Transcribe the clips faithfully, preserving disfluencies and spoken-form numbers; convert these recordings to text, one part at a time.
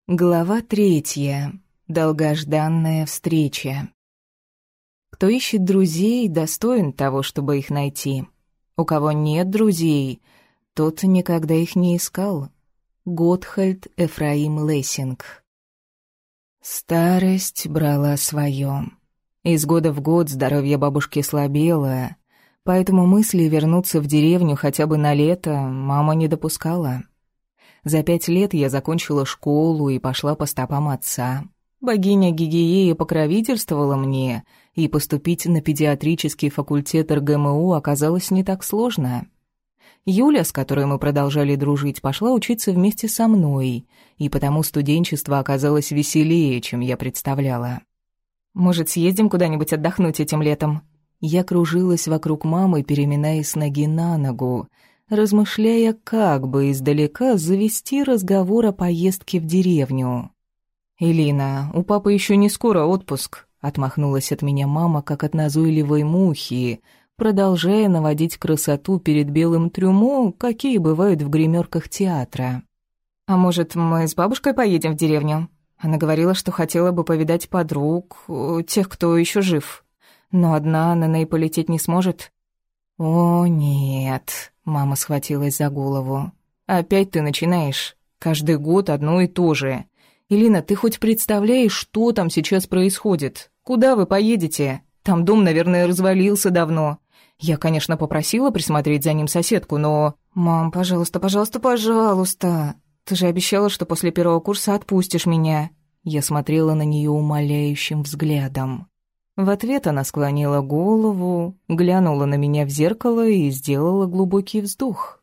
Глава третья. Долгожданная встреча. Кто ищет друзей, достоин того, чтобы их найти. У кого нет друзей, тот никогда их не искал. Готхальд Эфраим Лессинг. Старость брала своё. Из года в год здоровье бабушки слабело, поэтому мысли вернуться в деревню хотя бы на лето мама не допускала. За пять лет я закончила школу и пошла по стопам отца. Богиня Гигея покровительствовала мне, и поступить на педиатрический факультет эр гэ эм у оказалось не так сложно. Юля, с которой мы продолжали дружить, пошла учиться вместе со мной, и потому студенчество оказалось веселее, чем я представляла. «Может, съездим куда-нибудь отдохнуть этим летом?» Я кружилась вокруг мамы, переминаясь с ноги на ногу, размышляя, как бы издалека завести разговор о поездке в деревню. «Элина, у папы еще не скоро отпуск», — отмахнулась от меня мама, как от назойливой мухи, продолжая наводить красоту перед белым трюмо, какие бывают в гримерках театра. «А может, мы с бабушкой поедем в деревню? Она говорила, что хотела бы повидать подруг, тех, кто еще жив. Но одна она на и полететь не сможет». «О, нет», — мама схватилась за голову. «Опять ты начинаешь. Каждый год одно и то же. Элина, ты хоть представляешь, что там сейчас происходит? Куда вы поедете? Там дом, наверное, развалился давно. Я, конечно, попросила присмотреть за ним соседку, но...» «Мам, пожалуйста, пожалуйста, пожалуйста. Ты же обещала, что после первого курса отпустишь меня». Я смотрела на нее умоляющим взглядом. В ответ она склонила голову, глянула на меня в зеркало и сделала глубокий вздох.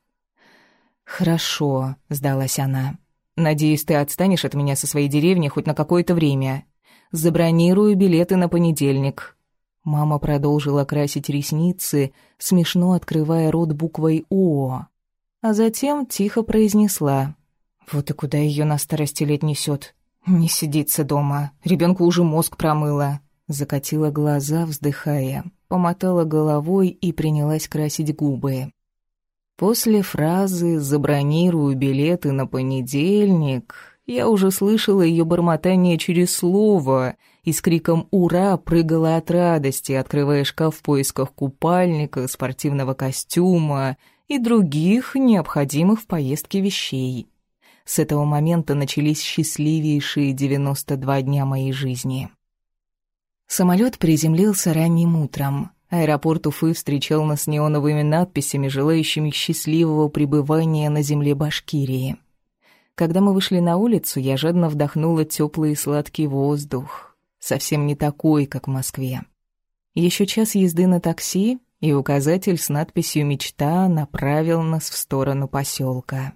«Хорошо», — сдалась она. «Надеюсь, ты отстанешь от меня со своей деревни хоть на какое-то время. Забронирую билеты на понедельник». Мама продолжила красить ресницы, смешно открывая рот буквой «О», а затем тихо произнесла: «Вот и куда ее на старости лет несет? Не сидится дома, ребенку уже мозг промыла». Закатила глаза, вздыхая, помотала головой и принялась красить губы. После фразы «забронирую билеты на понедельник» я уже слышала ее бормотание через слово и с криком «Ура!» прыгала от радости, открывая шкаф в поисках купальника, спортивного костюма и других необходимых в поездке вещей. С этого момента начались счастливейшие девяносто два дня моей жизни. Самолет приземлился ранним утром. Аэропорт Уфы встречал нас неоновыми надписями, желающими счастливого пребывания на земле Башкирии. Когда мы вышли на улицу, я жадно вдохнула теплый и сладкий воздух, совсем не такой, как в Москве. Еще час езды на такси, и указатель с надписью «Мечта» направил нас в сторону поселка.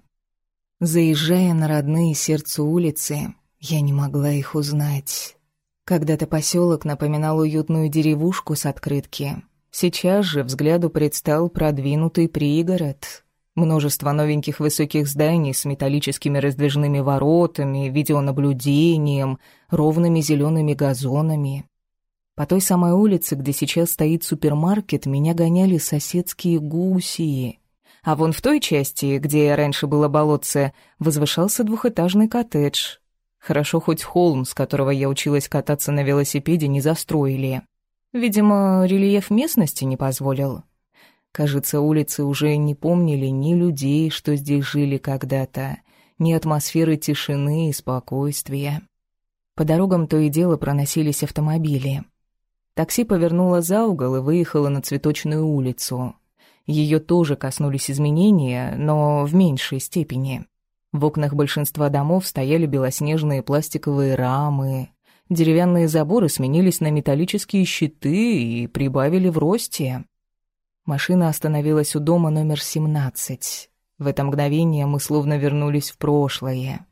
Заезжая на родные сердцу улицы, я не могла их узнать. Когда-то поселок напоминал уютную деревушку с открытки. Сейчас же взгляду предстал продвинутый пригород. Множество новеньких высоких зданий с металлическими раздвижными воротами, видеонаблюдением, ровными зелеными газонами. По той самой улице, где сейчас стоит супермаркет, меня гоняли соседские гуси. А вон в той части, где раньше было болотце, возвышался двухэтажный коттедж. Хорошо, хоть холм, с которого я училась кататься на велосипеде, не застроили. Видимо, рельеф местности не позволил. Кажется, улицы уже не помнили ни людей, что здесь жили когда-то, ни атмосферы тишины и спокойствия. По дорогам то и дело проносились автомобили. Такси повернуло за угол и выехало на Цветочную улицу. Ее тоже коснулись изменения, но в меньшей степени. В окнах большинства домов стояли белоснежные пластиковые рамы. Деревянные заборы сменились на металлические щиты и прибавили в росте. Машина остановилась у дома номер семнадцать. В это мгновение мы словно вернулись в прошлое.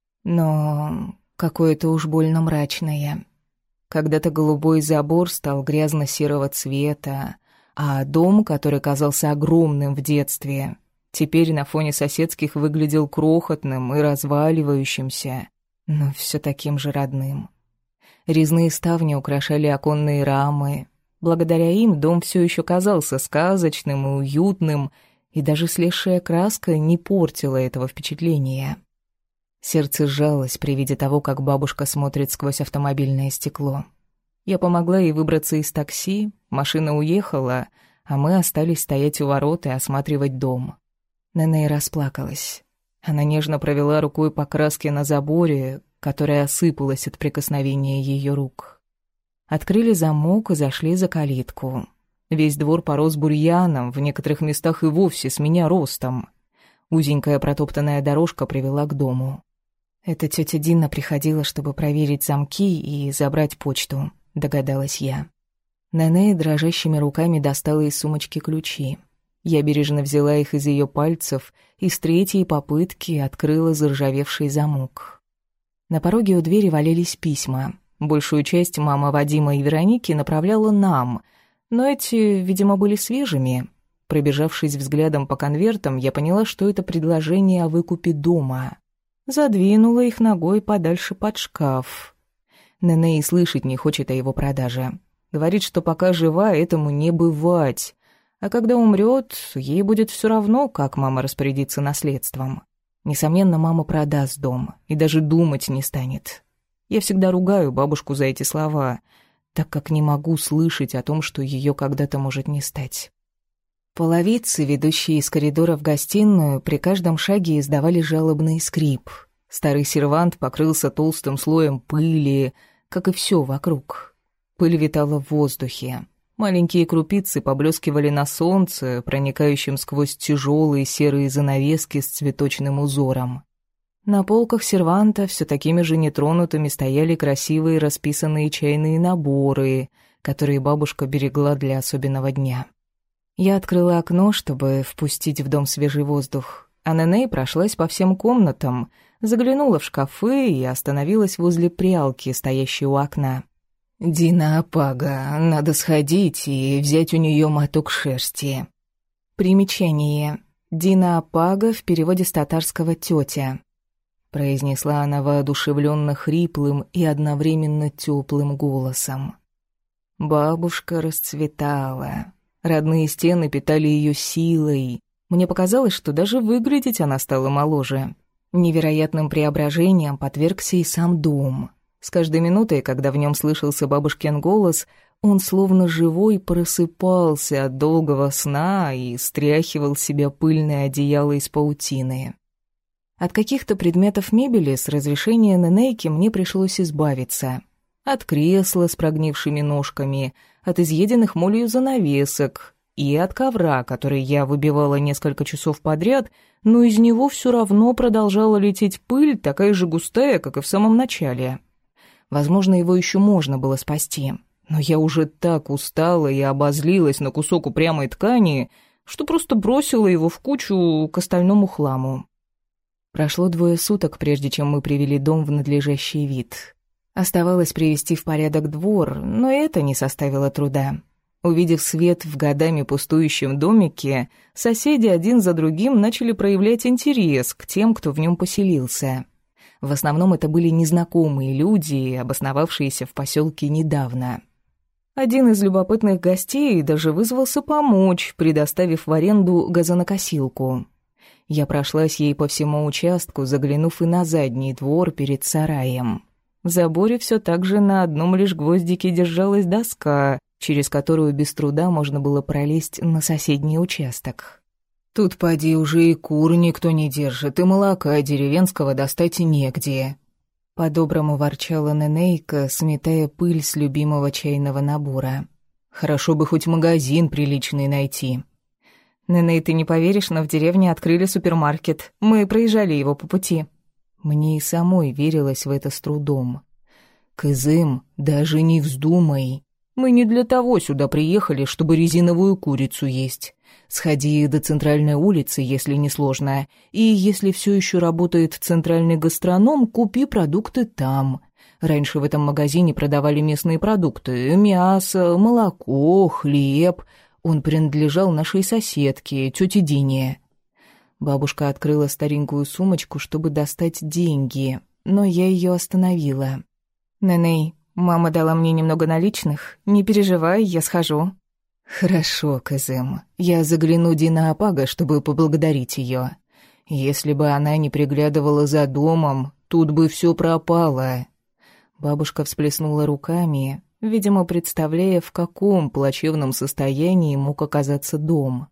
Но какое-то уж больно мрачное. Когда-то голубой забор стал грязно-серого цвета, а дом, который казался огромным в детстве, теперь на фоне соседских выглядел крохотным и разваливающимся, но все таким же родным. Резные ставни украшали оконные рамы. Благодаря им дом все еще казался сказочным и уютным, и даже слезшая краска не портила этого впечатления. Сердце сжалось при виде того, как бабушка смотрит сквозь автомобильное стекло. Я помогла ей выбраться из такси, машина уехала, а мы остались стоять у ворот и осматривать дом. Нэнэй расплакалась. Она нежно провела рукой по краске на заборе, которая осыпалась от прикосновения ее рук. Открыли замок и зашли за калитку. Весь двор порос бурьяном, в некоторых местах и вовсе с меня ростом. Узенькая протоптанная дорожка привела к дому. «Это тетя Дина приходила, чтобы проверить замки и забрать почту», — догадалась я. Нэнэй дрожащими руками достала из сумочки ключи. Я бережно взяла их из ее пальцев и с третьей попытки открыла заржавевший замок. На пороге у двери валялись письма. Большую часть мама Вадима и Вероники направляла нам, но эти, видимо, были свежими. Пробежавшись взглядом по конвертам, я поняла, что это предложение о выкупе дома. Задвинула их ногой подальше под шкаф. Нэнэй и слышать не хочет о его продаже. Говорит, что пока жива, этому не бывать. А когда умрет, ей будет все равно, как мама распорядится наследством. Несомненно, мама продаст дом и даже думать не станет. Я всегда ругаю бабушку за эти слова, так как не могу слышать о том, что ее когда-то может не стать. Половицы, ведущие из коридора в гостиную, при каждом шаге издавали жалобный скрип. Старый сервант покрылся толстым слоем пыли, как и все вокруг. Пыль витала в воздухе. Маленькие крупицы поблескивали на солнце, проникающем сквозь тяжелые серые занавески с цветочным узором. На полках серванта все такими же нетронутыми стояли красивые расписанные чайные наборы, которые бабушка берегла для особенного дня. Я открыла окно, чтобы впустить в дом свежий воздух, а Нэнэй прошлась по всем комнатам, заглянула в шкафы и остановилась возле прялки, стоящей у окна. «Дина Апага, надо сходить и взять у нее моток шерсти». Примечание. Дина Апага в переводе с татарского «тетя», произнесла она воодушевленно хриплым и одновременно теплым голосом. Бабушка расцветала. Родные стены питали ее силой. Мне показалось, что даже выглядеть она стала моложе. Невероятным преображением подвергся и сам дом. С каждой минутой, когда в нем слышался бабушкин голос, он словно живой просыпался от долгого сна и стряхивал с себя пыльное одеяло из паутины. От каких-то предметов мебели с разрешения Нэнэйки мне пришлось избавиться. От кресла с прогнившими ножками, от изъеденных молью занавесок и от ковра, который я выбивала несколько часов подряд, но из него все равно продолжала лететь пыль, такая же густая, как и в самом начале. Возможно, его еще можно было спасти, но я уже так устала и обозлилась на кусок упрямой ткани, что просто бросила его в кучу к остальному хламу. Прошло двое суток, прежде чем мы привели дом в надлежащий вид. Оставалось привести в порядок двор, но это не составило труда. Увидев свет в годами пустующем домике, соседи один за другим начали проявлять интерес к тем, кто в нем поселился. В основном это были незнакомые люди, обосновавшиеся в поселке недавно. Один из любопытных гостей даже вызвался помочь, предоставив в аренду газонокосилку. Я прошлась ей по всему участку, заглянув и на задний двор перед сараем. В заборе все так же на одном лишь гвоздике держалась доска, через которую без труда можно было пролезть на соседний участок. «Тут, поди, уже и кур никто не держит, и молока деревенского достать негде», — по-доброму ворчала Нэнэйка, сметая пыль с любимого чайного набора. «Хорошо бы хоть магазин приличный найти». «Нэнэй, ты не поверишь, но в деревне открыли супермаркет. Мы проезжали его по пути». Мне и самой верилось в это с трудом. «Кызым, даже не вздумай. Мы не для того сюда приехали, чтобы резиновую курицу есть. Сходи до центральной улицы, если не сложно, и если все еще работает центральный гастроном, купи продукты там. Раньше в этом магазине продавали местные продукты: мясо, молоко, хлеб. Он принадлежал нашей соседке, тете Дине». Бабушка открыла старенькую сумочку, чтобы достать деньги, но я ее остановила. «Нэнэй, мама дала мне немного наличных. Не переживай, я схожу». «Хорошо, кызым. Я загляну Дина Апага, чтобы поблагодарить ее. Если бы она не приглядывала за домом, тут бы все пропало». Бабушка всплеснула руками, видимо, представляя, в каком плачевном состоянии мог оказаться дом.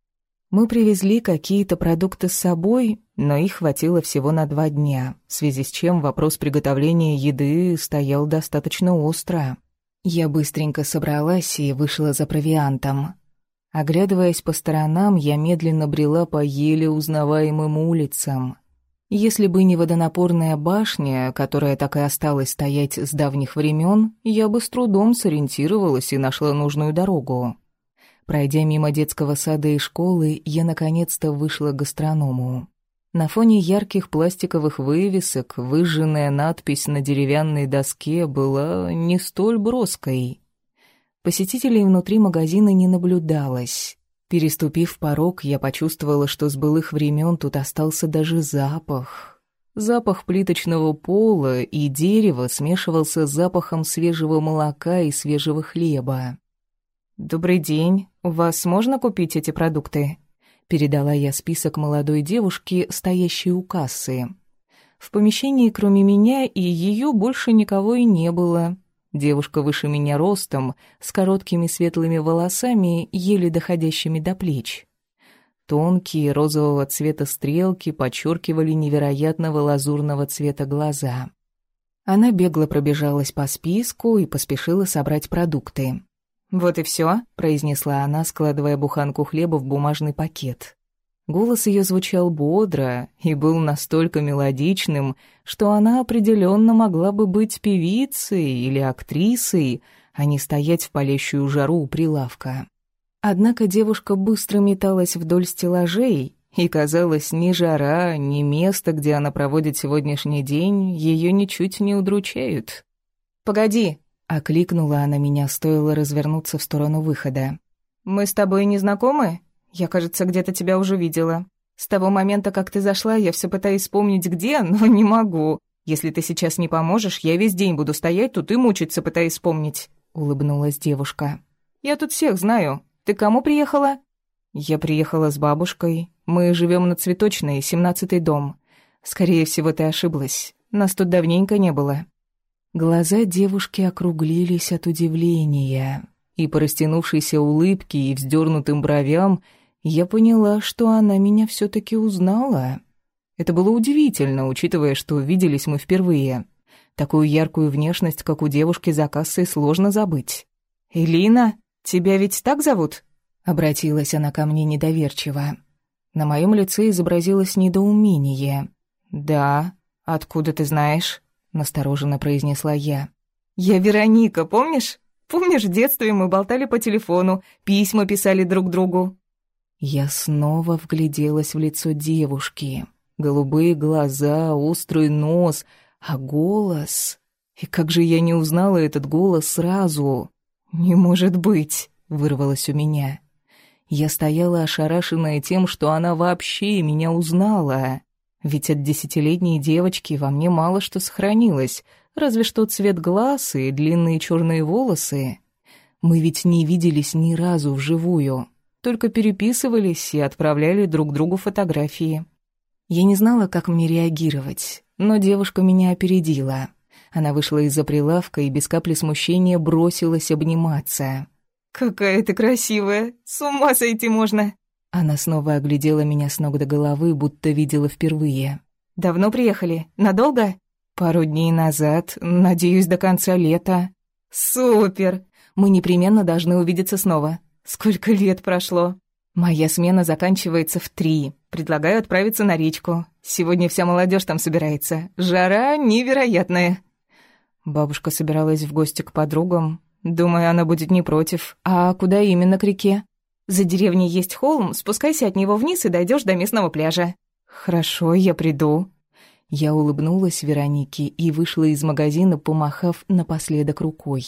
Мы привезли какие-то продукты с собой, но их хватило всего на два дня, в связи с чем вопрос приготовления еды стоял достаточно остро. Я быстренько собралась и вышла за провиантом. Оглядываясь по сторонам, я медленно брела по еле узнаваемым улицам. Если бы не водонапорная башня, которая так и осталась стоять с давних времен, я бы с трудом сориентировалась и нашла нужную дорогу. Пройдя мимо детского сада и школы, я наконец-то вышла к гастроному. На фоне ярких пластиковых вывесок выжженная надпись на деревянной доске была не столь броской. Посетителей внутри магазина не наблюдалось. Переступив порог, я почувствовала, что с былых времен тут остался даже запах. Запах плиточного пола и дерева смешивался с запахом свежего молока и свежего хлеба. «Добрый день. У вас можно купить эти продукты?» Передала я список молодой девушки, стоящей у кассы. В помещении, кроме меня и ее, больше никого и не было. Девушка выше меня ростом, с короткими светлыми волосами, еле доходящими до плеч. Тонкие розового цвета стрелки подчеркивали невероятного лазурного цвета глаза. Она бегло пробежалась по списку и поспешила собрать продукты. «Вот и все», — произнесла она, складывая буханку хлеба в бумажный пакет. Голос ее звучал бодро и был настолько мелодичным, что она определенно могла бы быть певицей или актрисой, а не стоять в палящую жару у прилавка. Однако девушка быстро металась вдоль стеллажей, и, казалось, ни жара, ни место, где она проводит сегодняшний день, ее ничуть не удручают. «Погоди!» — окликнула она меня, стоило развернуться в сторону выхода. «Мы с тобой не знакомы? Я, кажется, где-то тебя уже видела. С того момента, как ты зашла, я все пытаюсь вспомнить где, но не могу. Если ты сейчас не поможешь, я весь день буду стоять тут и мучиться, пытаясь вспомнить», — улыбнулась девушка. «Я тут всех знаю. Ты к кому приехала?» «Я приехала с бабушкой. Мы живем на Цветочной, семнадцатый дом. Скорее всего, ты ошиблась. Нас тут давненько не было». Глаза девушки округлились от удивления, и по растянувшейся улыбке и вздернутым бровям я поняла, что она меня все-таки узнала. Это было удивительно, учитывая, что виделись мы впервые. Такую яркую внешность, как у девушки за кассой, сложно забыть. «Элина, тебя ведь так зовут?» — обратилась она ко мне недоверчиво. На моем лице изобразилось недоумение. «Да, откуда ты знаешь?» — настороженно произнесла я. «Я Вероника, помнишь? Помнишь, в детстве мы болтали по телефону, письма писали друг другу?» Я снова вгляделась в лицо девушки. Голубые глаза, острый нос, а голос... И как же я не узнала этот голос сразу? «Не может быть!» — вырвалось у меня. Я стояла ошарашенная тем, что она вообще меня узнала. Ведь от десятилетней девочки во мне мало что сохранилось, разве что цвет глаз и длинные черные волосы. Мы ведь не виделись ни разу вживую, только переписывались и отправляли друг другу фотографии. Я не знала, как мне реагировать, но девушка меня опередила. Она вышла из-за прилавка и без капли смущения бросилась обниматься. «Какая ты красивая! С ума сойти можно!» Она снова оглядела меня с ног до головы, будто видела впервые. «Давно приехали? Надолго?» «Пару дней назад. Надеюсь, до конца лета». «Супер! Мы непременно должны увидеться снова. Сколько лет прошло?» «Моя смена заканчивается в три. Предлагаю отправиться на речку. Сегодня вся молодежь там собирается. Жара невероятная». Бабушка собиралась в гости к подругам. Думаю, она будет не против. «А куда именно к реке?» «За деревней есть холм, спускайся от него вниз и дойдешь до местного пляжа». «Хорошо, я приду». Я улыбнулась Веронике и вышла из магазина, помахав напоследок рукой.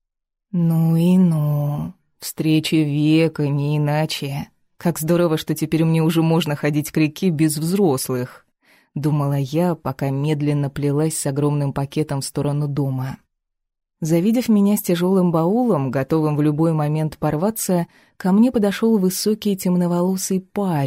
«Ну и ну, встреча века, не иначе. Как здорово, что теперь мне уже можно ходить к реке без взрослых», — думала я, пока медленно плелась с огромным пакетом в сторону дома. Завидев меня с тяжелым баулом, готовым в любой момент порваться, ко мне подошел высокий темноволосый парень,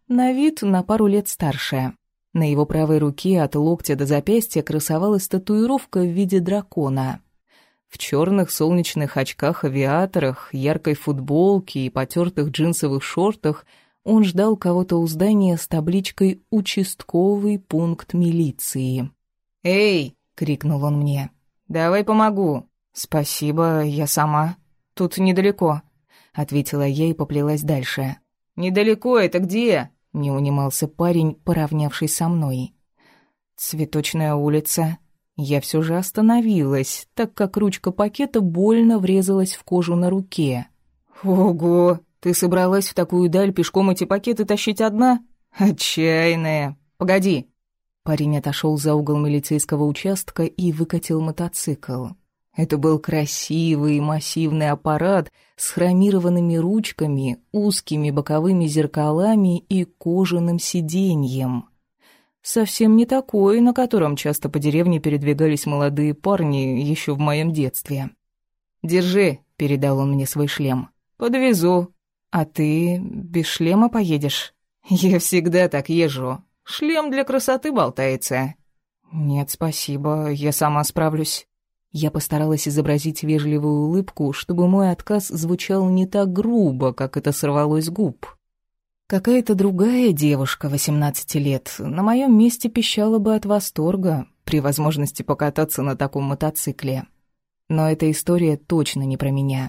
на вид на пару лет старше. На его правой руке от локтя до запястья красовалась татуировка в виде дракона. В черных солнечных очках-авиаторах, яркой футболке и потертых джинсовых шортах он ждал кого-то у здания с табличкой «Участковый пункт милиции». «Эй!» — крикнул он мне. «Давай помогу». «Спасибо, я сама. Тут недалеко», — ответила я и поплелась дальше. «Недалеко это где?» — не унимался парень, поравнявшись со мной. «Цветочная улица». Я все же остановилась, так как ручка пакета больно врезалась в кожу на руке. «Ого! Ты собралась в такую даль пешком эти пакеты тащить одна? Отчаянная! Погоди!» Парень отошел за угол милицейского участка и выкатил мотоцикл. Это был красивый массивный аппарат с хромированными ручками, узкими боковыми зеркалами и кожаным сиденьем. Совсем не такой, на котором часто по деревне передвигались молодые парни еще в моем детстве. «Держи», — передал он мне свой шлем. «Подвезу». «А ты без шлема поедешь?» «Я всегда так езжу. Шлем для красоты болтается». «Нет, спасибо, я сама справлюсь». Я постаралась изобразить вежливую улыбку, чтобы мой отказ звучал не так грубо, как это сорвалось с губ. Какая-то другая девушка, восемнадцати лет, на моем месте пищала бы от восторга при возможности покататься на таком мотоцикле. Но эта история точно не про меня.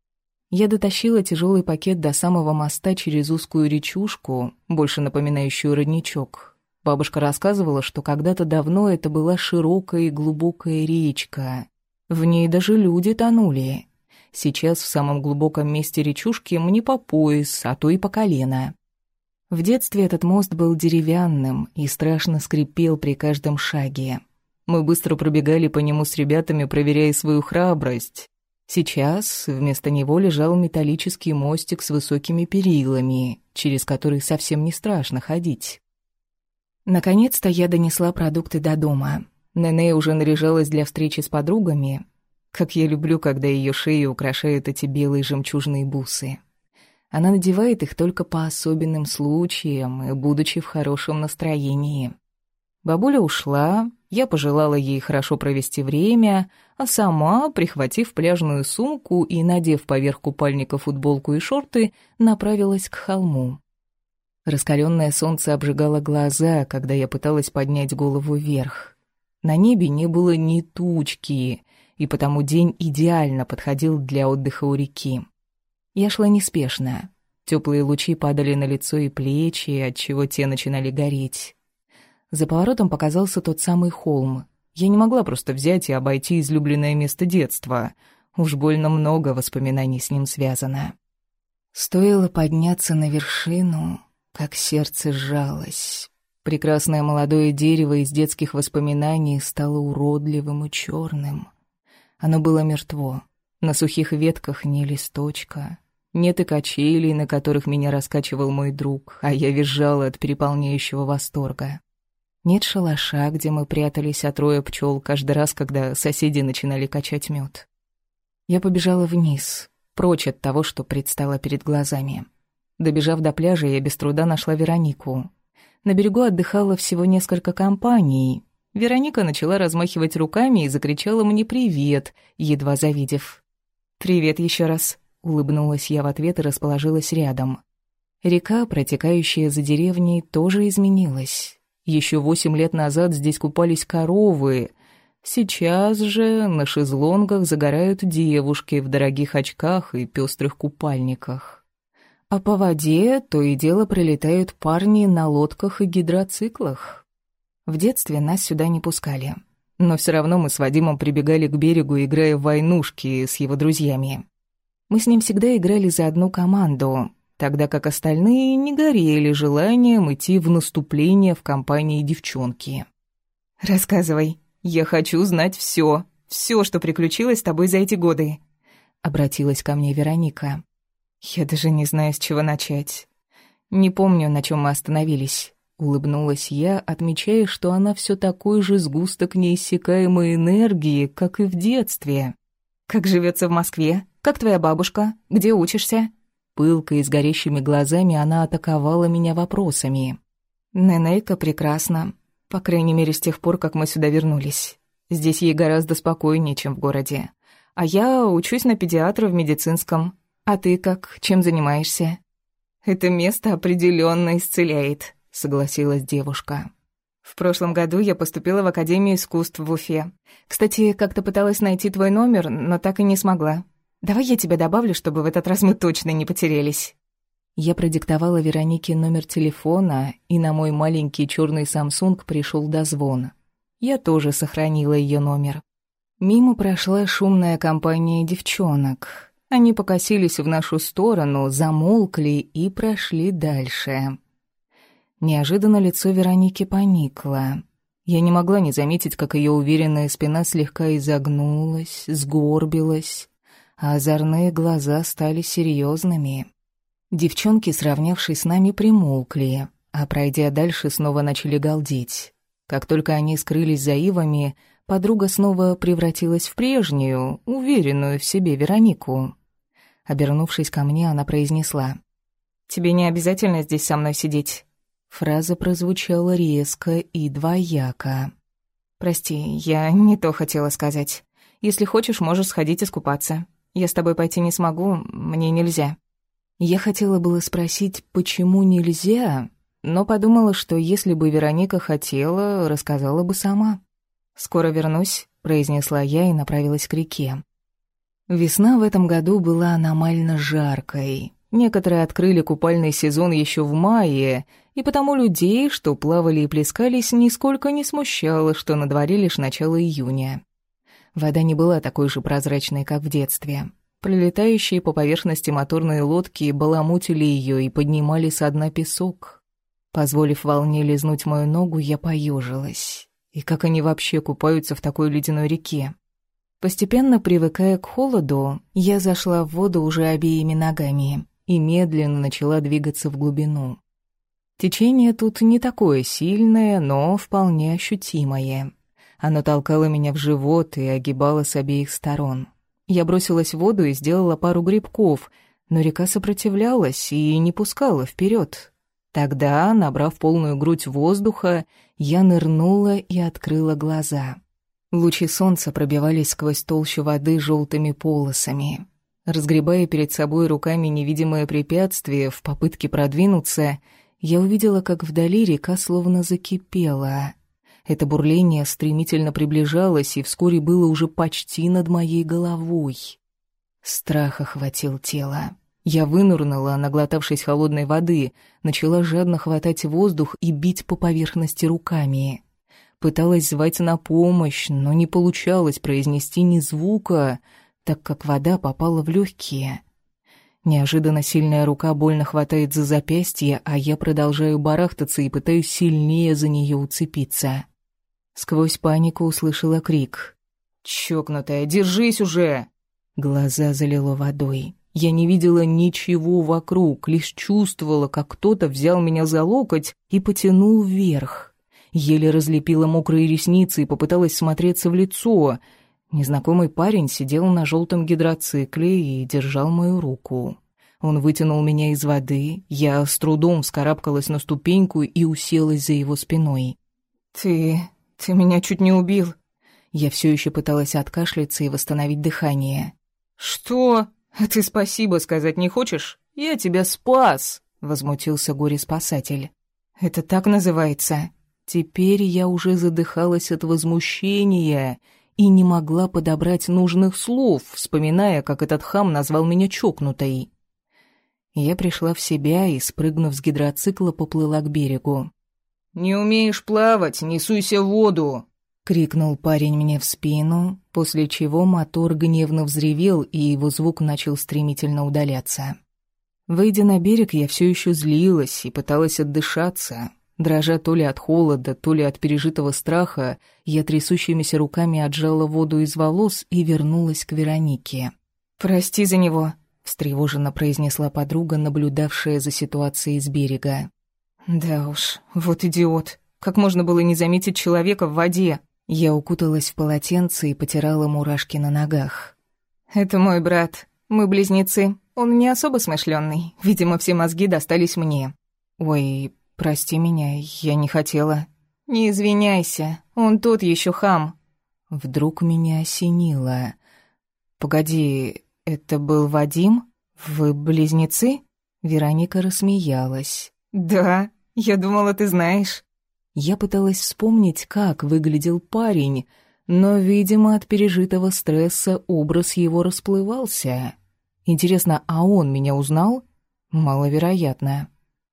Я дотащила тяжелый пакет до самого моста через узкую речушку, больше напоминающую родничок. Бабушка рассказывала, что когда-то давно это была широкая и глубокая речка. В ней даже люди тонули. Сейчас в самом глубоком месте речушки мне по пояс, а то и по колено. В детстве этот мост был деревянным и страшно скрипел при каждом шаге. Мы быстро пробегали по нему с ребятами, проверяя свою храбрость. Сейчас вместо него лежал металлический мостик с высокими перилами, через который совсем не страшно ходить. Наконец-то я донесла продукты до дома. Нене уже наряжалась для встречи с подругами. Как я люблю, когда ее шею украшают эти белые жемчужные бусы. Она надевает их только по особенным случаям и будучи в хорошем настроении. Бабуля ушла, я пожелала ей хорошо провести время, а сама, прихватив пляжную сумку и надев поверх купальника футболку и шорты, направилась к холму. Раскаленное солнце обжигало глаза, когда я пыталась поднять голову вверх. На небе не было ни тучки, и потому день идеально подходил для отдыха у реки. Я шла неспешно. Теплые лучи падали на лицо и плечи, отчего те начинали гореть. За поворотом показался тот самый холм. Я не могла просто взять и обойти излюбленное место детства. Уж больно много воспоминаний с ним связано. Стоило подняться на вершину, как сердце сжалось. Прекрасное молодое дерево из детских воспоминаний стало уродливым и черным. Оно было мертво. На сухих ветках ни листочка. Нет и качелей, на которых меня раскачивал мой друг, а я визжала от переполняющего восторга. Нет шалаша, где мы прятались от роя пчел каждый раз, когда соседи начинали качать мед. Я побежала вниз, прочь от того, что предстало перед глазами. Добежав до пляжа, я без труда нашла Веронику. На берегу отдыхало всего несколько компаний. Вероника начала размахивать руками и закричала мне «привет», едва завидев. «Привет еще раз», — улыбнулась я в ответ и расположилась рядом. Река, протекающая за деревней, тоже изменилась. Еще восемь лет назад здесь купались коровы. Сейчас же на шезлонгах загорают девушки в дорогих очках и пестрых купальниках. А по воде то и дело прилетают парни на лодках и гидроциклах. В детстве нас сюда не пускали. Но все равно мы с Вадимом прибегали к берегу, играя в войнушки с его друзьями. Мы с ним всегда играли за одну команду, тогда как остальные не горели желанием идти в наступление в компании девчонки. «Рассказывай, я хочу знать все, все, что приключилось с тобой за эти годы», — обратилась ко мне Вероника. «Я даже не знаю, с чего начать. Не помню, на чем мы остановились». Улыбнулась я, отмечая, что она все такой же сгусток неиссякаемой энергии, как и в детстве. «Как живется в Москве? Как твоя бабушка? Где учишься?» Пылкой и с горящими глазами она атаковала меня вопросами. «Ненейка прекрасна. По крайней мере, с тех пор, как мы сюда вернулись. Здесь ей гораздо спокойнее, чем в городе. А я учусь на педиатра в медицинском. А ты как? Чем занимаешься?» «Это место определенно исцеляет», — согласилась девушка. «В прошлом году я поступила в Академию искусств в Уфе. Кстати, как-то пыталась найти твой номер, но так и не смогла. Давай я тебя добавлю, чтобы в этот раз мы точно не потерялись». Я продиктовала Веронике номер телефона, и на мой маленький черный Samsung пришел дозвон. Я тоже сохранила ее номер. Мимо прошла шумная компания девчонок. Они покосились в нашу сторону, замолкли и прошли дальше. Неожиданно лицо Вероники поникло. Я не могла не заметить, как ее уверенная спина слегка изогнулась, сгорбилась, а озорные глаза стали серьезными. Девчонки, сравнявшись с нами, примолкли, а пройдя дальше, снова начали галдеть. Как только они скрылись за ивами, подруга снова превратилась в прежнюю, уверенную в себе Веронику. Обернувшись ко мне, она произнесла: «Тебе не обязательно здесь со мной сидеть». Фраза прозвучала резко и двояко. «Прости, я не то хотела сказать. Если хочешь, можешь сходить искупаться. Я с тобой пойти не смогу, мне нельзя». Я хотела было спросить, почему нельзя, но подумала, что если бы Вероника хотела, рассказала бы сама. «Скоро вернусь», — произнесла я и направилась к реке. Весна в этом году была аномально жаркой. Некоторые открыли купальный сезон еще в мае, и потому людей, что плавали и плескались, нисколько не смущало, что на дворе лишь начало июня. Вода не была такой же прозрачной, как в детстве. Пролетающие по поверхности моторные лодки баламутили ее и поднимали со дна песок. Позволив волне лизнуть мою ногу, я поежилась. И как они вообще купаются в такой ледяной реке? Постепенно привыкая к холоду, я зашла в воду уже обеими ногами и медленно начала двигаться в глубину. Течение тут не такое сильное, но вполне ощутимое. Оно толкало меня в живот и огибало с обеих сторон. Я бросилась в воду и сделала пару грибков, но река сопротивлялась и не пускала вперед. Тогда, набрав полную грудь воздуха, я нырнула и открыла глаза. Лучи солнца пробивались сквозь толщу воды желтыми полосами. Разгребая перед собой руками невидимое препятствие в попытке продвинуться, я увидела, как вдали река словно закипела. Это бурление стремительно приближалось и вскоре было уже почти над моей головой. Страх охватил тело. Я вынырнула, наглотавшись холодной воды, начала жадно хватать воздух и бить по поверхности руками. Пыталась звать на помощь, но не получалось произнести ни звука, так как вода попала в легкие. Неожиданно сильная рука больно хватает за запястье, а я продолжаю барахтаться и пытаюсь сильнее за нее уцепиться. Сквозь панику услышала крик. «Чокнутая, держись уже!» Глаза залило водой. Я не видела ничего вокруг, лишь чувствовала, как кто-то взял меня за локоть и потянул вверх. Еле разлепила мокрые ресницы и попыталась смотреться в лицо. Незнакомый парень сидел на желтом гидроцикле и держал мою руку. Он вытянул меня из воды, я с трудом вскарабкалась на ступеньку и уселась за его спиной. «Ты... ты меня чуть не убил». Я все еще пыталась откашляться и восстановить дыхание. «Что? А ты спасибо сказать не хочешь? Я тебя спас!» — возмутился горе-спасатель. «Это так называется?» Теперь я уже задыхалась от возмущения и не могла подобрать нужных слов, вспоминая, как этот хам назвал меня чокнутой. Я пришла в себя и, спрыгнув с гидроцикла, поплыла к берегу. «Не умеешь плавать, не суйся в воду!» — крикнул парень мне в спину, после чего мотор гневно взревел, и его звук начал стремительно удаляться. Выйдя на берег, я все еще злилась и пыталась отдышаться. Дрожа то ли от холода, то ли от пережитого страха, я трясущимися руками отжала воду из волос и вернулась к Веронике. «Прости за него», — встревоженно произнесла подруга, наблюдавшая за ситуацией с берега. «Да уж, вот идиот. Как можно было не заметить человека в воде?» Я укуталась в полотенце и потирала мурашки на ногах. «Это мой брат. Мы близнецы. Он не особо смышлённый. Видимо, все мозги достались мне. Ой, прости меня, я не хотела. Не извиняйся, он тот ещё хам. Вдруг меня осенило. Погоди, это был Вадим? Вы близнецы? Вероника рассмеялась. Да, я думала, ты знаешь. Я пыталась вспомнить, как выглядел парень, но, видимо, от пережитого стресса образ его расплывался. Интересно, а он меня узнал? Маловероятно.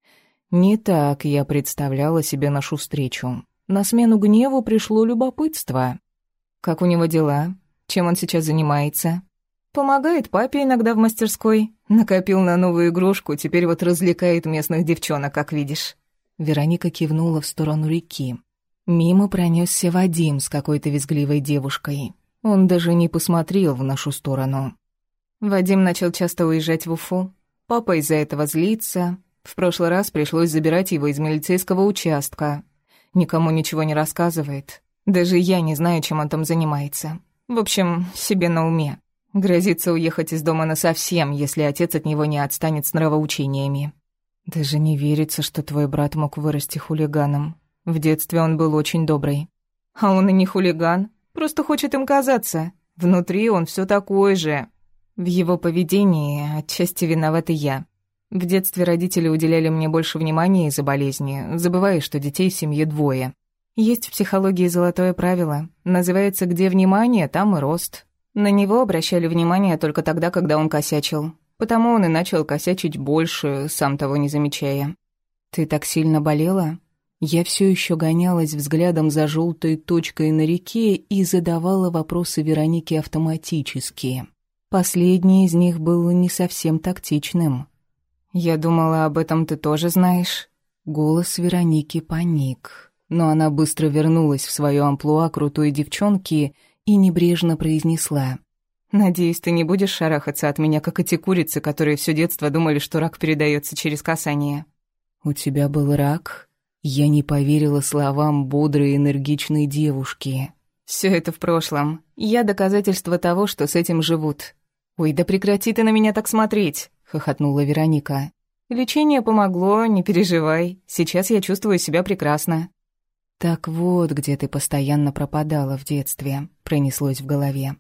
Не так я представляла себе нашу встречу. На смену гневу пришло любопытство. Как у него дела? Чем он сейчас занимается? Помогает папе иногда в мастерской. Накопил на новую игрушку, теперь вот развлекает местных девчонок, как видишь. Вероника кивнула в сторону реки. Мимо пронесся Вадим с какой-то визгливой девушкой. Он даже не посмотрел в нашу сторону. Вадим начал часто уезжать в Уфу. Папа из-за этого злится. В прошлый раз пришлось забирать его из милицейского участка. Никому ничего не рассказывает. Даже я не знаю, чем он там занимается. В общем, себе на уме. Грозится уехать из дома насовсем, если отец от него не отстанет с нравоучениями. Даже не верится, что твой брат мог вырасти хулиганом. В детстве он был очень добрый. А он и не хулиган, просто хочет им казаться. Внутри он все такой же. В его поведении отчасти виновата я. В детстве родители уделяли мне больше внимания из-за болезни, забывая, что детей в семье двое. Есть в психологии золотое правило. Называется «где внимание, там и рост». На него обращали внимание только тогда, когда он косячил. Потому он и начал косячить больше, сам того не замечая. «Ты так сильно болела?» Я все еще гонялась взглядом за желтой точкой на реке и задавала вопросы Веронике автоматически. Последний из них был не совсем тактичным. «Я думала, об этом ты тоже знаешь». Голос Вероники паник, но она быстро вернулась в свое амплуа крутой девчонки и небрежно произнесла: «Надеюсь, ты не будешь шарахаться от меня, как эти курицы, которые все детство думали, что рак передается через касание». «У тебя был рак?» Я не поверила словам бодрой, энергичной девушки. «Все это в прошлом. Я доказательство того, что с этим живут». «Ой, да прекрати ты на меня так смотреть», — хохотнула Вероника. «Лечение помогло, не переживай. Сейчас я чувствую себя прекрасно». «Так вот, где ты постоянно пропадала в детстве», — пронеслось в голове.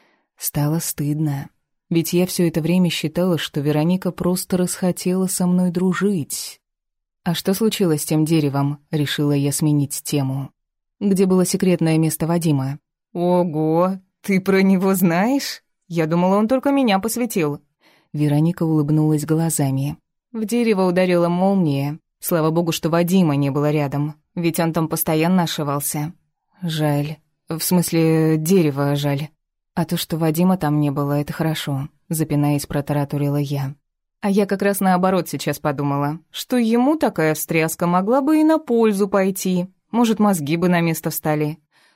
Стало стыдно. Ведь я все это время считала, что Вероника просто расхотела со мной дружить. «А что случилось с тем деревом?» — решила я сменить тему. «Где было секретное место Вадима?» «Ого, ты про него знаешь? Я думала, он только меня посвятил». Вероника улыбнулась глазами. В дерево ударила молния. Слава богу, что Вадима не было рядом, ведь он там постоянно ошивался. Жаль. В смысле, дерево жаль. А то, что Вадима там не было, это хорошо, запинаясь, протараторила я. А я как раз наоборот сейчас подумала, что ему такая встряска могла бы и на пользу пойти. Может, мозги бы на место встали.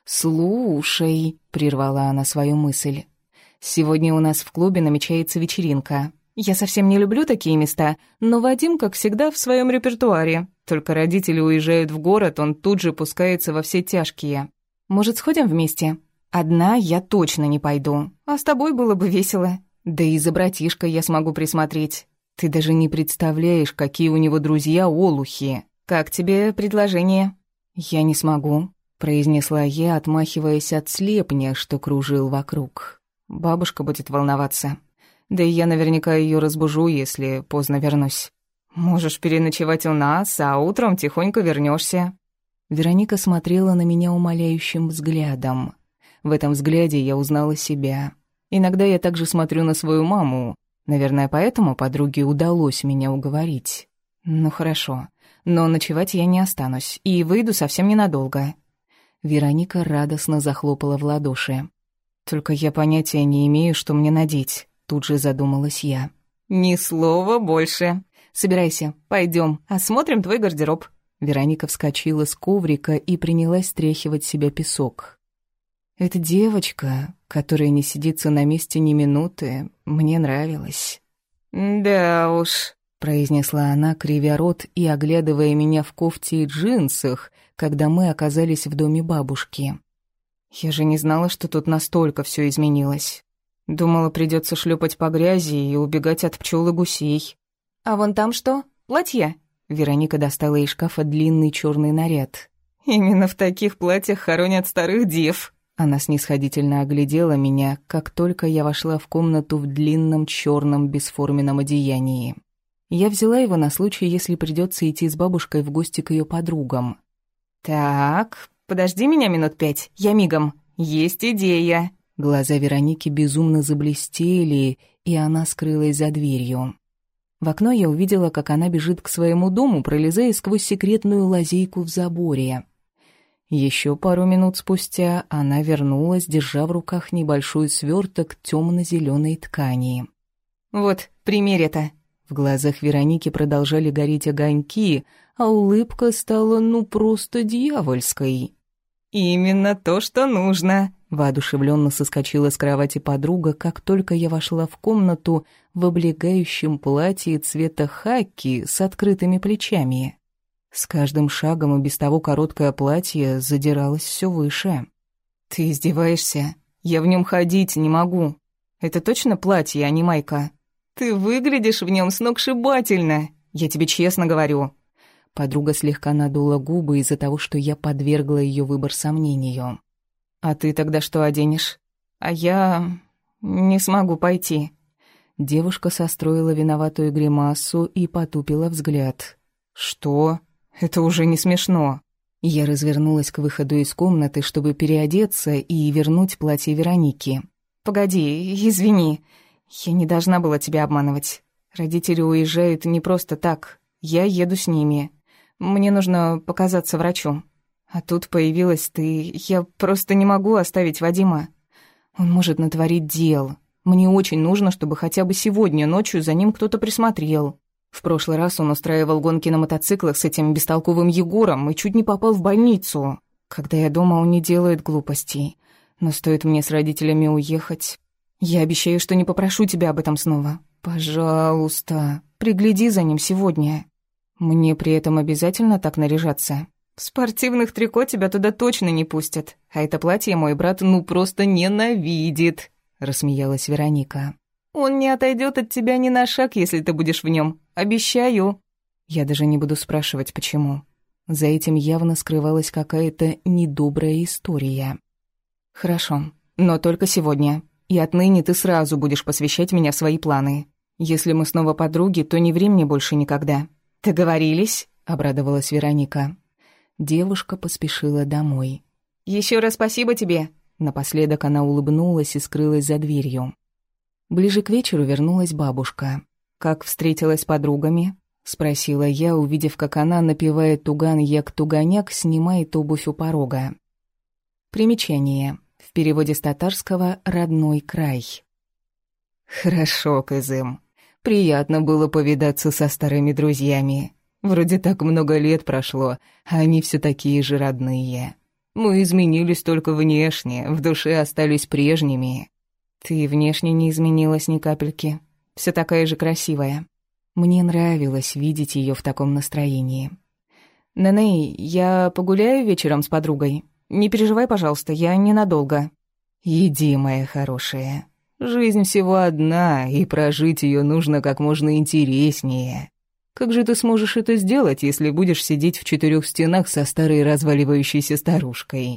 «Слушай», — прервала она свою мысль, — «сегодня у нас в клубе намечается вечеринка. Я совсем не люблю такие места, но Вадим, как всегда, в своем репертуаре. Только родители уезжают в город, он тут же пускается во все тяжкие. Может, сходим вместе? Одна я точно не пойду, а с тобой было бы весело. Да и за братишкой я смогу присмотреть. Ты даже не представляешь, какие у него друзья-олухи. Как тебе предложение?» «Я не смогу», — произнесла я, отмахиваясь от слепня, что кружил вокруг. «Бабушка будет волноваться. Да и я наверняка ее разбужу, если поздно вернусь. Можешь переночевать у нас, а утром тихонько вернешься. Вероника смотрела на меня умоляющим взглядом. В этом взгляде я узнала себя. Иногда я также смотрю на свою маму. Наверное, поэтому подруге удалось меня уговорить. Ну хорошо, но ночевать я не останусь и выйду совсем ненадолго. Вероника радостно захлопала в ладоши. Только я понятия не имею, что мне надеть. Тут же задумалась я. «Ни слова больше. Собирайся, пойдем, осмотрим твой гардероб». Вероника вскочила с коврика и принялась стряхивать с себя песок. Эта девочка, которая не сидится на месте ни минуты, мне нравилась. «Да уж», — произнесла она, кривя рот и оглядывая меня в кофте и джинсах, когда мы оказались в доме бабушки. «Я же не знала, что тут настолько все изменилось». Думала, придется шлепать по грязи и убегать от пчел и гусей. А вон там что? Платье? Вероника достала из шкафа длинный черный наряд. Именно в таких платьях хоронят старых дев. Она снисходительно оглядела меня, как только я вошла в комнату в длинном черном бесформенном одеянии. Я взяла его на случай, если придется идти с бабушкой в гости к ее подругам. «Так, подожди меня минут пять, я мигом. Есть идея». Глаза Вероники безумно заблестели, и она скрылась за дверью. В окно я увидела, как она бежит к своему дому, пролезая сквозь секретную лазейку в заборе. Еще пару минут спустя она вернулась, держа в руках небольшой сверток темно-зеленой ткани. «Вот, примерь это». В глазах Вероники продолжали гореть огоньки, а улыбка стала ну просто дьявольской. «Именно то, что нужно», — воодушевленно соскочила с кровати подруга, как только я вошла в комнату в облегающем платье цвета хаки с открытыми плечами. С каждым шагом и без того короткое платье задиралось все выше. «Ты издеваешься? Я в нем ходить не могу. Это точно платье, а не майка? Ты выглядишь в нем сногсшибательно, я тебе честно говорю». Подруга слегка надула губы из-за того, что я подвергла ее выбор сомнению. «А ты тогда что оденешь? А я не смогу пойти». Девушка состроила виноватую гримасу и потупила взгляд. «Что? Это уже не смешно». Я развернулась к выходу из комнаты, чтобы переодеться и вернуть платье Вероники. «Погоди, извини. Я не должна была тебя обманывать. Родители уезжают не просто так. Я еду с ними. Мне нужно показаться врачу. А тут появилась ты. Я просто не могу оставить Вадима. Он может натворить дел. Мне очень нужно, чтобы хотя бы сегодня ночью за ним кто-то присмотрел. В прошлый раз он устраивал гонки на мотоциклах с этим бестолковым Егором и чуть не попал в больницу. Когда я дома, он не делает глупостей. Но стоит мне с родителями уехать... Я обещаю, что не попрошу тебя об этом снова. Пожалуйста, пригляди за ним сегодня. Мне при этом обязательно так наряжаться? В спортивных трико тебя туда точно не пустят. А это платье мой брат ну просто ненавидит», — рассмеялась Вероника. «Он не отойдет от тебя ни на шаг, если ты будешь в нем. Обещаю». Я даже не буду спрашивать, почему. За этим явно скрывалась какая-то недобрая история. «Хорошо, но только сегодня. И отныне ты сразу будешь посвящать меня в свои планы. Если мы снова подруги, то не ври мне больше никогда». «Договорились?» — обрадовалась Вероника. Девушка поспешила домой. «Еще раз спасибо тебе!» Напоследок она улыбнулась и скрылась за дверью. Ближе к вечеру вернулась бабушка. «Как встретилась с подругами?» — спросила я, увидев, как она, напевая «Туган-як-туганяк», снимает обувь у порога. Примечание. В переводе с татарского «родной край». «Хорошо, Кызым. Приятно было повидаться со старыми друзьями. Вроде так много лет прошло, а они все такие же родные. Мы изменились только внешне, в душе остались прежними. Ты внешне не изменилась ни капельки. Все такая же красивая. Мне нравилось видеть ее в таком настроении. Нэнэй, я погуляю вечером с подругой. Не переживай, пожалуйста, я ненадолго». «Иди, моя хорошая. Жизнь всего одна, и прожить ее нужно как можно интереснее. Как же ты сможешь это сделать, если будешь сидеть в четырех стенах со старой разваливающейся старушкой?»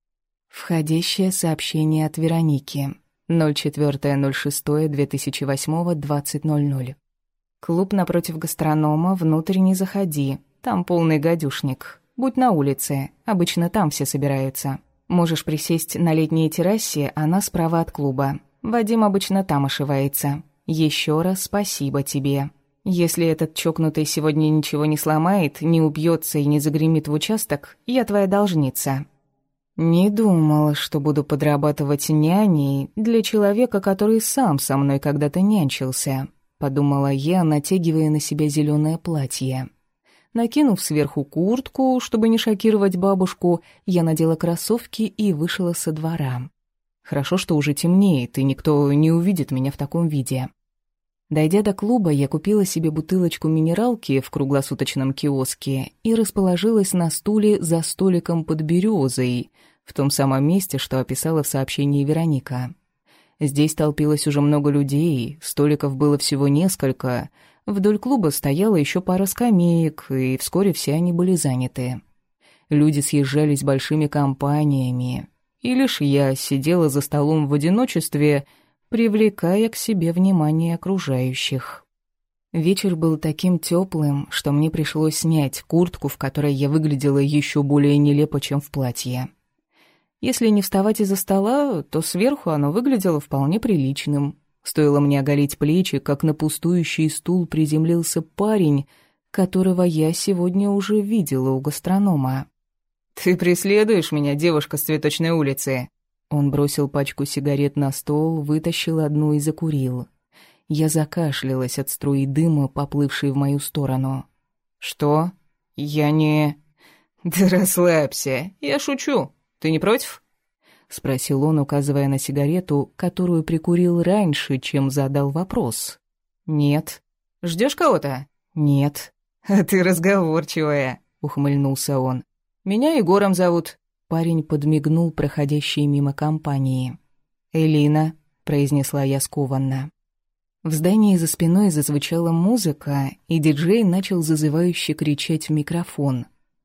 Входящее сообщение от Вероники. ноль четыре ноль шесть две тысячи восьмого, двадцать ноль ноль. «Клуб напротив гастронома, внутрь не заходи. Там полный гадюшник. Будь на улице, обычно там все собираются. Можешь присесть на летней террасе, она справа от клуба. Вадим обычно там ошивается. Еще раз спасибо тебе. Если этот чокнутый сегодня ничего не сломает, не убьется и не загремит в участок, я твоя должница». Не думала, что буду подрабатывать няней для человека, который сам со мной когда-то нянчился, подумала я, натягивая на себя зеленое платье. Накинув сверху куртку, чтобы не шокировать бабушку, я надела кроссовки и вышла со двора. Хорошо, что уже темнеет, и никто не увидит меня в таком виде. Дойдя до клуба, я купила себе бутылочку минералки в круглосуточном киоске и расположилась на стуле за столиком под березой, в том самом месте, что описала в сообщении Вероника. Здесь толпилось уже много людей, столиков было всего несколько. Вдоль клуба стояла еще пара скамеек, и вскоре все они были заняты. Люди съезжались большими компаниями, и лишь я сидела за столом в одиночестве, привлекая к себе внимание окружающих. Вечер был таким теплым, что мне пришлось снять куртку, в которой я выглядела еще более нелепо, чем в платье. Если не вставать из-за стола, то сверху оно выглядело вполне приличным. Стоило мне оголить плечи, как на пустующий стул приземлился парень, которого я сегодня уже видела у гастронома. «Ты преследуешь меня, девушка с цветочной улицы?» Он бросил пачку сигарет на стол, вытащил одну и закурил. Я закашлялась от струи дыма, поплывшей в мою сторону. «Что? Я не...» «Да расслабься, я шучу. Ты не против?» — спросил он, указывая на сигарету, которую прикурил раньше, чем задал вопрос. «Нет». «Ждёшь кого-то?» «Нет». «А ты разговорчивая», — ухмыльнулся он. «Меня Егором зовут». Парень подмигнул проходящей мимо компании. «Элина», — произнесла я скованно. В здании за спиной зазвучала музыка, и диджей начал зазывающе кричать в микрофон.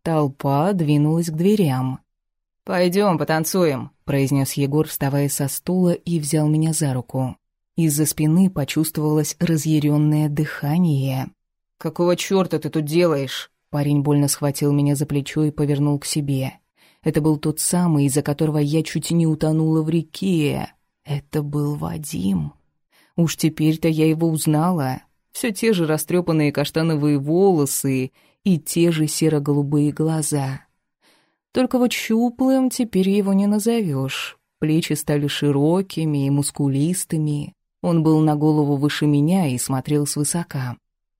Толпа двинулась к дверям. «Пойдём, потанцуем», — произнес Егор, вставая со стула, и взял меня за руку. Из-за спины почувствовалось разъярённое дыхание. «Какого чёрта ты тут делаешь?» Парень больно схватил меня за плечо и повернул к себе. Это был тот самый, из-за которого я чуть не утонула в реке. Это был Вадим. Уж теперь-то я его узнала. Все те же растрепанные каштановые волосы и те же серо-голубые глаза. Только вот щуплым теперь его не назовешь. Плечи стали широкими и мускулистыми. Он был на голову выше меня и смотрел свысока.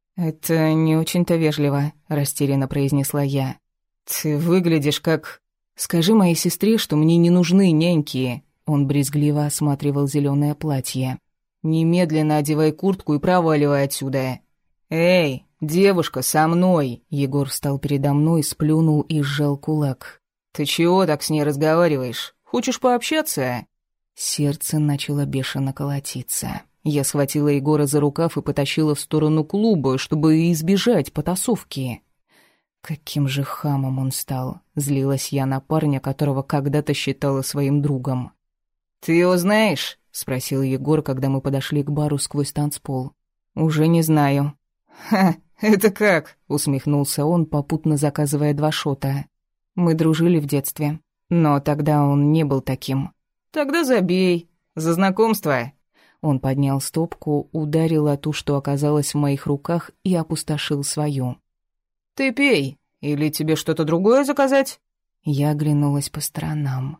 «Это не очень-то вежливо», — растерянно произнесла я. «Ты выглядишь как...» «Скажи моей сестре, что мне не нужны няньки». Он брезгливо осматривал зеленое платье. «Немедленно одевай куртку и проваливай отсюда». «Эй, девушка, со мной!» Егор встал передо мной, сплюнул и сжал кулак. «Ты чего так с ней разговариваешь? Хочешь пообщаться?» Сердце начало бешено колотиться. Я схватила Егора за рукав и потащила в сторону клуба, чтобы избежать потасовки. Каким же хамом он стал. Злилась я на парня, которого когда-то считала своим другом. «Ты его знаешь?» — спросил Егор, когда мы подошли к бару сквозь танцпол. «Уже не знаю». «Ха, это как?» — усмехнулся он, попутно заказывая два шота. «Мы дружили в детстве, но тогда он не был таким». «Тогда забей. За знакомство». Он поднял стопку, ударил о ту, что оказалась в моих руках, и опустошил свою. «Ты пей, или тебе что-то другое заказать?» Я оглянулась по сторонам.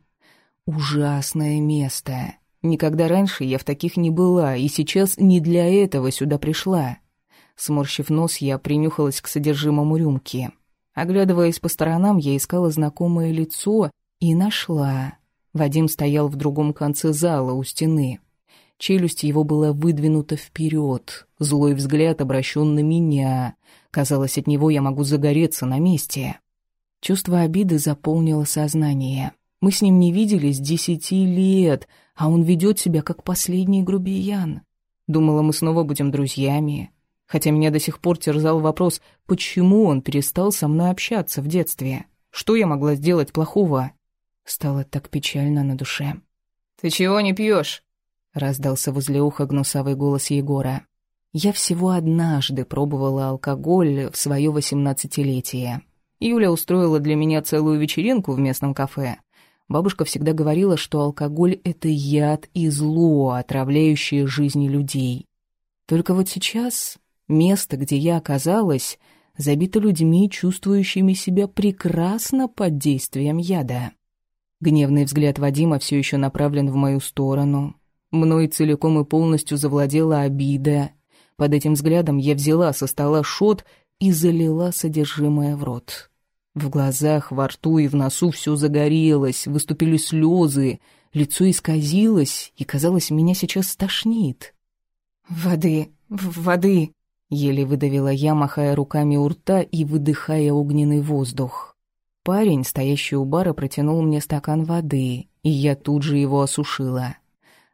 Ужасное место. Никогда раньше я в таких не была, и сейчас не для этого сюда пришла. Сморщив нос, я принюхалась к содержимому рюмки. Оглядываясь по сторонам, я искала знакомое лицо и нашла. Вадим стоял в другом конце зала, у стены. Челюсть его была выдвинута вперед, злой взгляд обращен на меня. Казалось, от него я могу загореться на месте. Чувство обиды заполнило сознание. Мы с ним не виделись десяти лет, а он ведет себя как последний грубиян. Думала, мы снова будем друзьями. Хотя меня до сих пор терзал вопрос, почему он перестал со мной общаться в детстве. Что я могла сделать плохого? Стало так печально на душе. «Ты чего не пьешь? Раздался возле уха гнусавый голос Егора. Я всего однажды пробовала алкоголь в свое восемнадцатилетие. Юля устроила для меня целую вечеринку в местном кафе. Бабушка всегда говорила, что алкоголь — это яд и зло, отравляющее жизни людей. Только вот сейчас место, где я оказалась, забито людьми, чувствующими себя прекрасно под действием яда. Гневный взгляд Вадима все еще направлен в мою сторону. Мной целиком и полностью завладела обида. Под этим взглядом я взяла со стола шот и залила содержимое в рот. В глазах, во рту и в носу все загорелось, выступили слезы, лицо исказилось, и, казалось, меня сейчас стошнит. «Воды, воды!» — еле выдавила я, махая руками у рта и выдыхая огненный воздух. Парень, стоящий у бара, протянул мне стакан воды, и я тут же его осушила.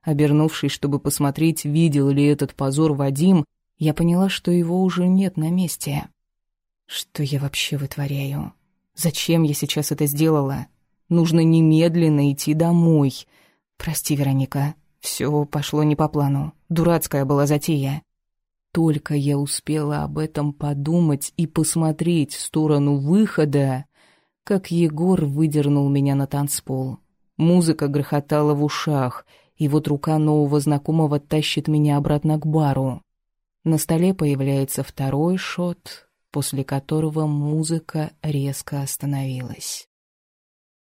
Обернувшись, чтобы посмотреть, видел ли этот позор Вадим, я поняла, что его уже нет на месте. Что я вообще вытворяю? Зачем я сейчас это сделала? Нужно немедленно идти домой. Прости, Вероника, все пошло не по плану. Дурацкая была затея. Только я успела об этом подумать и посмотреть в сторону выхода, как Егор выдернул меня на танцпол. Музыка грохотала в ушах, и вот рука нового знакомого тащит меня обратно к бару. На столе появляется второй шот, после которого музыка резко остановилась.